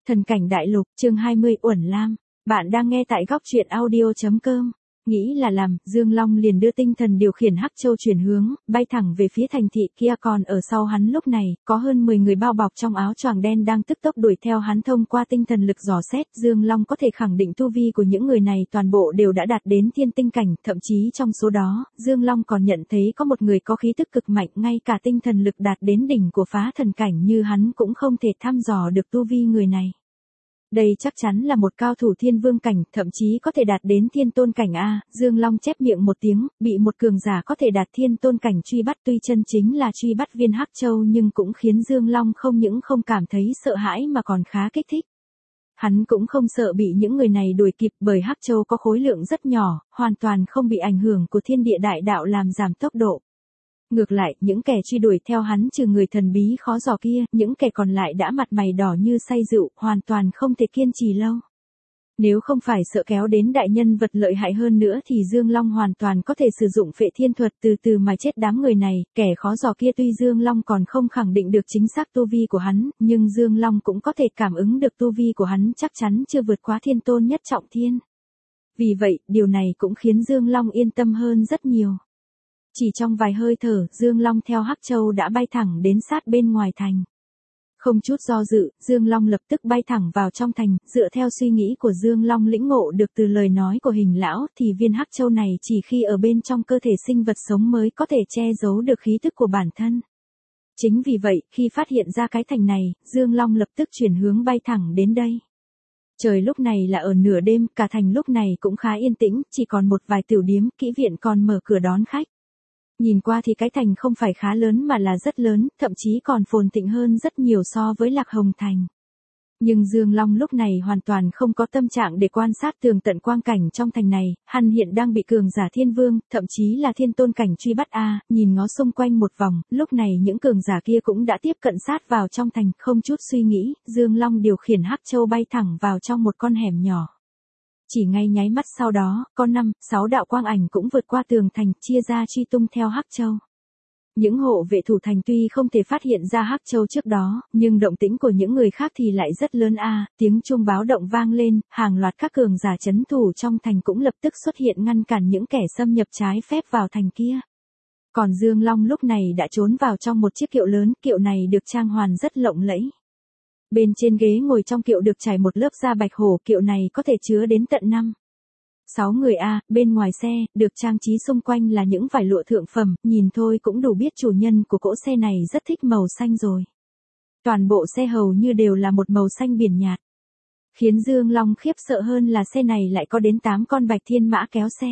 Thần cảnh đại lục, chương 20 Uẩn Lam. Bạn đang nghe tại góc truyện audio.com. Nghĩ là làm, Dương Long liền đưa tinh thần điều khiển Hắc Châu chuyển hướng, bay thẳng về phía thành thị kia, còn ở sau hắn lúc này, có hơn 10 người bao bọc trong áo choàng đen đang tức tốc đuổi theo hắn. Thông qua tinh thần lực dò xét, Dương Long có thể khẳng định tu vi của những người này toàn bộ đều đã đạt đến thiên tinh cảnh, thậm chí trong số đó, Dương Long còn nhận thấy có một người có khí tức cực mạnh, ngay cả tinh thần lực đạt đến đỉnh của phá thần cảnh như hắn cũng không thể thăm dò được tu vi người này. Đây chắc chắn là một cao thủ thiên vương cảnh, thậm chí có thể đạt đến thiên tôn cảnh a. Dương Long chép miệng một tiếng, bị một cường giả có thể đạt thiên tôn cảnh truy bắt, tuy chân chính là truy bắt viên Hắc Châu nhưng cũng khiến Dương Long không những không cảm thấy sợ hãi mà còn khá kích thích. Hắn cũng không sợ bị những người này đuổi kịp, bởi Hắc Châu có khối lượng rất nhỏ, hoàn toàn không bị ảnh hưởng của thiên địa đại đạo làm giảm tốc độ. Ngược lại, những kẻ truy đuổi theo hắn trừ người thần bí khó dò kia, những kẻ còn lại đã mặt mày đỏ như say rượu, hoàn toàn không thể kiên trì lâu. Nếu không phải sợ kéo đến đại nhân vật lợi hại hơn nữa thì Dương Long hoàn toàn có thể sử dụng phệ thiên thuật từ từ mà chết đám người này. Kẻ khó dò kia tuy Dương Long còn không khẳng định được chính xác tu vi của hắn, nhưng Dương Long cũng có thể cảm ứng được tu vi của hắn chắc chắn chưa vượt quá thiên tôn nhất trọng thiên. Vì vậy, điều này cũng khiến Dương Long yên tâm hơn rất nhiều. Chỉ trong vài hơi thở, Dương Long theo Hắc Châu đã bay thẳng đến sát bên ngoài thành. Không chút do dự, Dương Long lập tức bay thẳng vào trong thành, dựa theo suy nghĩ của Dương Long lĩnh ngộ được từ lời nói của Hình lão thì viên Hắc Châu này chỉ khi ở bên trong cơ thể sinh vật sống mới có thể che giấu được khí tức của bản thân. Chính vì vậy, khi phát hiện ra cái thành này, Dương Long lập tức chuyển hướng bay thẳng đến đây. Trời lúc này là ở nửa đêm, cả thành lúc này cũng khá yên tĩnh, chỉ còn một vài tiểu điếm, kỹ viện còn mở cửa đón khách. Nhìn qua thì cái thành không phải khá lớn mà là rất lớn, thậm chí còn phồn thịnh hơn rất nhiều so với Lạc Hồng Thành. Nhưng Dương Long lúc này hoàn toàn không có tâm trạng để quan sát tường tận quang cảnh trong thành này, hắn hiện đang bị cường giả thiên vương, thậm chí là thiên tôn cảnh truy bắt a. Nhìn ngó xung quanh một vòng, lúc này những cường giả kia cũng đã tiếp cận sát vào trong thành, không chút suy nghĩ, Dương Long điều khiển Hắc Châu bay thẳng vào trong một con hẻm nhỏ. Chỉ ngay nháy mắt sau đó, có 5-6 đạo quang ảnh cũng vượt qua tường thành, chia ra truy tung theo Hắc Châu. Những hộ vệ thủ thành tuy không thể phát hiện ra Hắc Châu trước đó, nhưng động tĩnh của những người khác thì lại rất lớn a. Tiếng chuông báo động vang lên, hàng loạt các cường giả trấn thủ trong thành cũng lập tức xuất hiện ngăn cản những kẻ xâm nhập trái phép vào thành kia. Còn Dương Long lúc này đã trốn vào trong một chiếc kiệu lớn, kiệu này được trang hoàn rất lộng lẫy. Bên trên ghế ngồi trong kiệu được trải một lớp da bạch hổ, kiệu này có thể chứa đến tận 5-6 người a. Bên ngoài xe, được trang trí xung quanh là những vải lụa thượng phẩm, nhìn thôi cũng đủ biết chủ nhân của cỗ xe này rất thích màu xanh rồi. Toàn bộ xe hầu như đều là một màu xanh biển nhạt. Khiến Dương Long khiếp sợ hơn là xe này lại có đến 8 con bạch thiên mã kéo xe.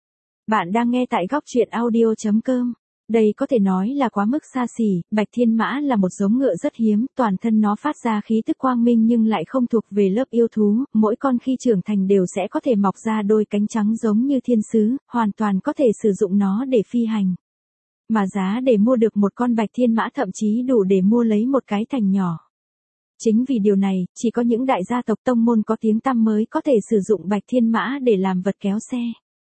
Bạn đang nghe tại góc truyện audio.com. Đây có thể nói là quá mức xa xỉ, bạch thiên mã là một giống ngựa rất hiếm, toàn thân nó phát ra khí tức quang minh nhưng lại không thuộc về lớp yêu thú, mỗi con khi trưởng thành đều sẽ có thể mọc ra đôi cánh trắng giống như thiên sứ, hoàn toàn có thể sử dụng nó để phi hành. Mà giá để mua được một con bạch thiên mã thậm chí đủ để mua lấy một cái thành nhỏ. Chính vì điều này, chỉ có những đại gia tộc tông môn có tiếng tăm mới có thể sử dụng bạch thiên mã để làm vật kéo xe.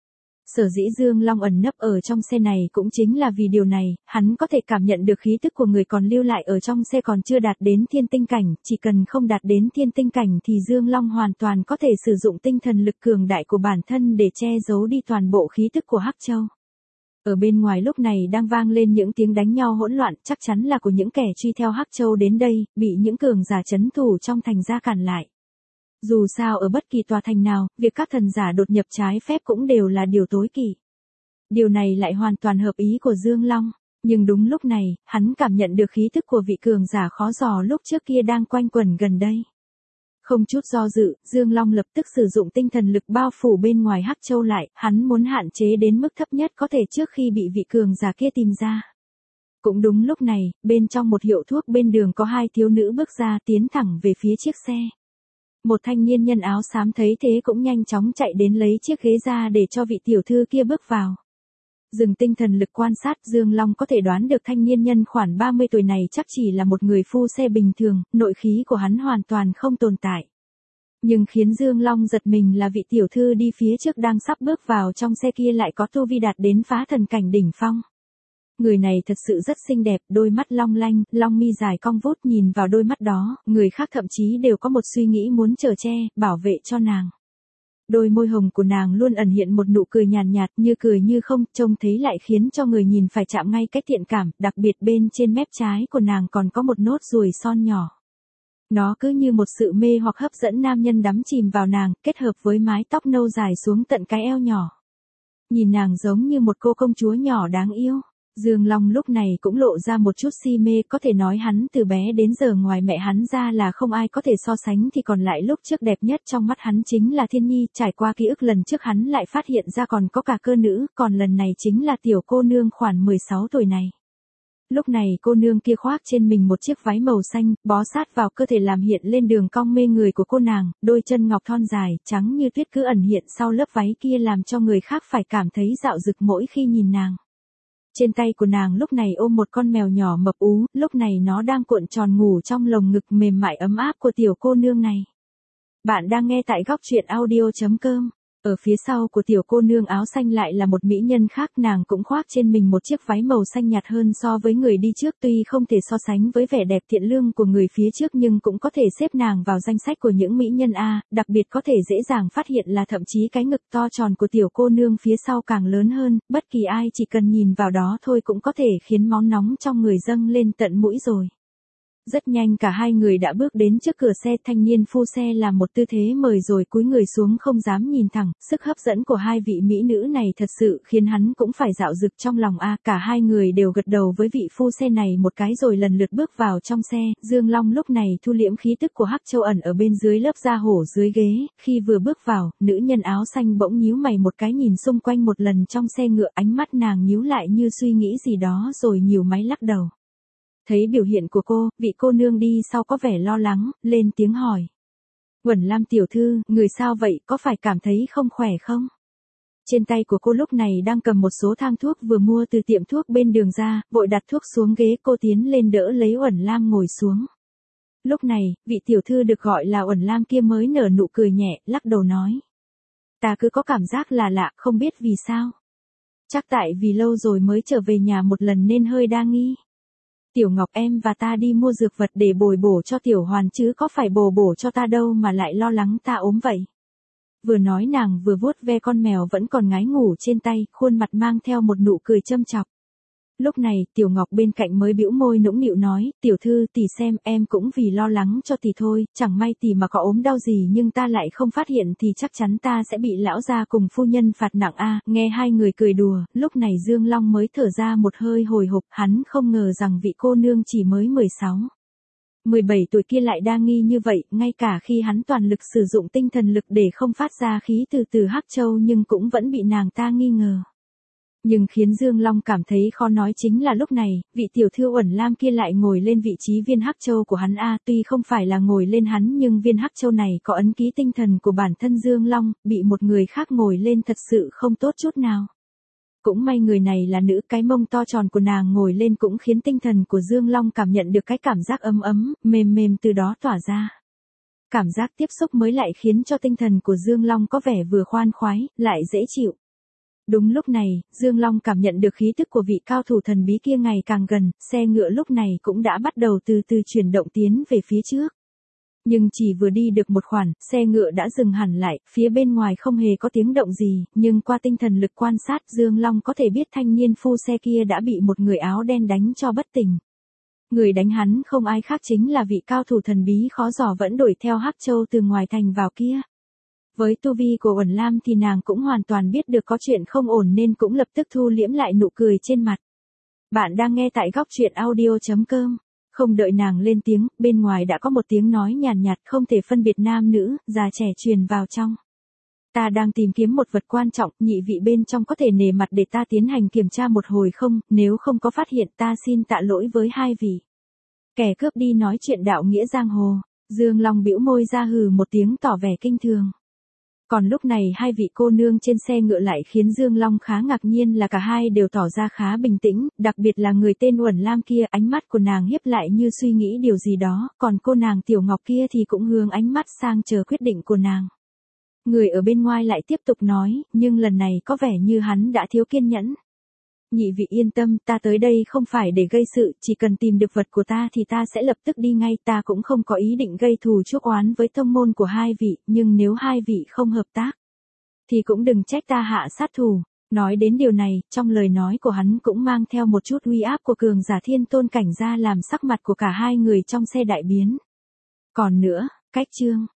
Sở dĩ Dương Long ẩn nấp ở trong xe này cũng chính là vì điều này, hắn có thể cảm nhận được khí tức của người còn lưu lại ở trong xe còn chưa đạt đến thiên tinh cảnh, chỉ cần không đạt đến thiên tinh cảnh thì Dương Long hoàn toàn có thể sử dụng tinh thần lực cường đại của bản thân để che giấu đi toàn bộ khí tức của Hắc Châu. Ở bên ngoài lúc này đang vang lên những tiếng đánh nhau hỗn loạn, chắc chắn là của những kẻ truy theo Hắc Châu đến đây, bị những cường giả trấn thủ trong thành ra cản lại. Dù sao ở bất kỳ tòa thành nào, việc các thần giả đột nhập trái phép cũng đều là điều tối kỵ. Điều này lại hoàn toàn hợp ý của Dương Long, nhưng đúng lúc này, hắn cảm nhận được khí tức của vị cường giả khó dò lúc trước kia đang quanh quẩn gần đây. Không chút do dự, Dương Long lập tức sử dụng tinh thần lực bao phủ bên ngoài Hắc Châu lại, hắn muốn hạn chế đến mức thấp nhất có thể trước khi bị vị cường giả kia tìm ra. Cũng đúng lúc này, bên trong một hiệu thuốc bên đường có hai thiếu nữ bước ra tiến thẳng về phía chiếc xe. Một thanh niên nhân áo xám thấy thế cũng nhanh chóng chạy đến lấy chiếc ghế ra để cho vị tiểu thư kia bước vào. Dừng tinh thần lực quan sát, Dương Long có thể đoán được thanh niên nhân khoảng 30 tuổi này chắc chỉ là một người phu xe bình thường, nội khí của hắn hoàn toàn không tồn tại. Nhưng khiến Dương Long giật mình là vị tiểu thư đi phía trước đang sắp bước vào trong xe kia lại có tu vi đạt đến phá thần cảnh đỉnh phong. Người này thật sự rất xinh đẹp, đôi mắt long lanh, long mi dài cong vút, nhìn vào đôi mắt đó, người khác thậm chí đều có một suy nghĩ muốn chở che, bảo vệ cho nàng. Đôi môi hồng của nàng luôn ẩn hiện một nụ cười nhàn nhạt, như cười như không, trông thấy lại khiến cho người nhìn phải chạm ngay cái thiện cảm, đặc biệt bên trên mép trái của nàng còn có một nốt ruồi son nhỏ. Nó cứ như một sự mê hoặc hấp dẫn nam nhân đắm chìm vào nàng, kết hợp với mái tóc nâu dài xuống tận cái eo nhỏ. Nhìn nàng giống như một cô công chúa nhỏ đáng yêu. Dương Long lúc này cũng lộ ra một chút si mê, có thể nói hắn từ bé đến giờ ngoài mẹ hắn ra là không ai có thể so sánh, thì còn lại lúc trước đẹp nhất trong mắt hắn chính là Thiên Nhi, trải qua ký ức lần trước hắn lại phát hiện ra còn có cả cơ nữ, còn lần này chính là tiểu cô nương khoảng 16 tuổi này. Lúc này cô nương kia khoác trên mình một chiếc váy màu xanh, bó sát vào cơ thể làm hiện lên đường cong mê người của cô nàng, đôi chân ngọc thon dài, trắng như tuyết cứ ẩn hiện sau lớp váy kia làm cho người khác phải cảm thấy dạo dực mỗi khi nhìn nàng. Trên tay của nàng lúc này ôm một con mèo nhỏ mập ú, lúc này nó đang cuộn tròn ngủ trong lồng ngực mềm mại ấm áp của tiểu cô nương này. Bạn đang nghe tại góc truyện audio.com. Ở phía sau của tiểu cô nương áo xanh lại là một mỹ nhân khác, nàng cũng khoác trên mình một chiếc váy màu xanh nhạt hơn so với người đi trước, tuy không thể so sánh với vẻ đẹp thiện lương của người phía trước nhưng cũng có thể xếp nàng vào danh sách của những mỹ nhân A, đặc biệt có thể dễ dàng phát hiện là thậm chí cái ngực to tròn của tiểu cô nương phía sau càng lớn hơn, bất kỳ ai chỉ cần nhìn vào đó thôi cũng có thể khiến máu nóng trong người dâng lên tận mũi rồi. Rất nhanh cả hai người đã bước đến trước cửa xe, thanh niên phu xe làm một tư thế mời rồi cúi người xuống không dám nhìn thẳng, sức hấp dẫn của hai vị mỹ nữ này thật sự khiến hắn cũng phải dạo dực trong lòng a. Cả hai người đều gật đầu với vị phu xe này một cái rồi lần lượt bước vào trong xe. Dương Long lúc này thu liễm khí tức của Hắc Châu ẩn ở bên dưới lớp da hổ dưới ghế, khi vừa bước vào, nữ nhân áo xanh bỗng nhíu mày một cái nhìn xung quanh một lần trong xe ngựa, ánh mắt nàng nhíu lại như suy nghĩ gì đó rồi nhíu máy lắc đầu. Thấy biểu hiện của cô, vị cô nương đi sau có vẻ lo lắng, lên tiếng hỏi. Uẩn Lam tiểu thư, người sao vậy, có phải cảm thấy không khỏe không? Trên tay của cô lúc này đang cầm một số thang thuốc vừa mua từ tiệm thuốc bên đường ra, vội đặt thuốc xuống ghế, cô tiến lên đỡ lấy Uẩn Lam ngồi xuống. Lúc này, vị tiểu thư được gọi là Uẩn Lam kia mới nở nụ cười nhẹ, lắc đầu nói. Ta cứ có cảm giác là lạ, không biết vì sao. Chắc tại vì lâu rồi mới trở về nhà một lần nên hơi đa nghi. Tiểu Ngọc em và ta đi mua dược vật để bồi bổ cho Tiểu Hoàn chứ có phải bổ bổ cho ta đâu mà lại lo lắng ta ốm vậy. Vừa nói nàng vừa vuốt ve con mèo vẫn còn ngái ngủ trên tay, khuôn mặt mang theo một nụ cười châm chọc. Lúc này, Tiểu Ngọc bên cạnh mới bĩu môi nũng nịu nói, tiểu thư tỷ xem em cũng vì lo lắng cho tỷ thôi, chẳng may tỷ mà có ốm đau gì nhưng ta lại không phát hiện thì chắc chắn ta sẽ bị lão gia cùng phu nhân phạt nặng a. Nghe hai người cười đùa, lúc này Dương Long mới thở ra một hơi hồi hộp, hắn không ngờ rằng vị cô nương chỉ mới 16. 17 tuổi kia lại đa nghi như vậy, ngay cả khi hắn toàn lực sử dụng tinh thần lực để không phát ra khí từ Hắc Châu nhưng cũng vẫn bị nàng ta nghi ngờ. Nhưng khiến Dương Long cảm thấy khó nói chính là lúc này, vị tiểu thư Uẩn Lam kia lại ngồi lên vị trí viên Hắc Châu của hắn a, tuy không phải là ngồi lên hắn nhưng viên Hắc Châu này có ấn ký tinh thần của bản thân Dương Long, bị một người khác ngồi lên thật sự không tốt chút nào. Cũng may người này là nữ, cái mông to tròn của nàng ngồi lên cũng khiến tinh thần của Dương Long cảm nhận được cái cảm giác ấm ấm, mềm mềm từ đó tỏa ra. Cảm giác tiếp xúc mới lại khiến cho tinh thần của Dương Long có vẻ vừa khoan khoái, lại dễ chịu. Đúng lúc này, Dương Long cảm nhận được khí tức của vị cao thủ thần bí kia ngày càng gần, xe ngựa lúc này cũng đã bắt đầu từ từ chuyển động tiến về phía trước. Nhưng chỉ vừa đi được một khoảng, xe ngựa đã dừng hẳn lại, phía bên ngoài không hề có tiếng động gì, nhưng qua tinh thần lực quan sát Dương Long có thể biết thanh niên phu xe kia đã bị một người áo đen đánh cho bất tỉnh. Người đánh hắn không ai khác chính là vị cao thủ thần bí khó dò vẫn đuổi theo Hắc Châu từ ngoài thành vào kia. Với tu vi của Uẩn Lam thì nàng cũng hoàn toàn biết được có chuyện không ổn nên cũng lập tức thu liễm lại nụ cười trên mặt. Bạn đang nghe tại góc truyện audio.com. Không đợi nàng lên tiếng, bên ngoài đã có một tiếng nói nhàn nhạt không thể phân biệt nam nữ, già trẻ truyền vào trong. Ta đang tìm kiếm một vật quan trọng, nhị vị bên trong có thể nể mặt để ta tiến hành kiểm tra một hồi không, nếu không có phát hiện ta xin tạ lỗi với hai vị. Kẻ cướp đi nói chuyện đạo nghĩa giang hồ, Dương Long bĩu môi ra hừ một tiếng tỏ vẻ kinh thường. Còn lúc này hai vị cô nương trên xe ngựa lại khiến Dương Long khá ngạc nhiên là cả hai đều tỏ ra khá bình tĩnh, đặc biệt là người tên Uẩn Lam kia, ánh mắt của nàng hiếp lại như suy nghĩ điều gì đó, còn cô nàng Tiểu Ngọc kia thì cũng hướng ánh mắt sang chờ quyết định của nàng. Người ở bên ngoài lại tiếp tục nói, nhưng lần này có vẻ như hắn đã thiếu kiên nhẫn. Nhị vị yên tâm, ta tới đây không phải để gây sự, chỉ cần tìm được vật của ta thì ta sẽ lập tức đi ngay, ta cũng không có ý định gây thù chuốc oán với tông môn của hai vị, nhưng nếu hai vị không hợp tác, thì cũng đừng trách ta hạ sát thủ. Nói đến điều này, trong lời nói của hắn cũng mang theo một chút uy áp của cường giả thiên tôn cảnh ra làm sắc mặt của cả hai người trong xe đại biến. Còn nữa, cách Trương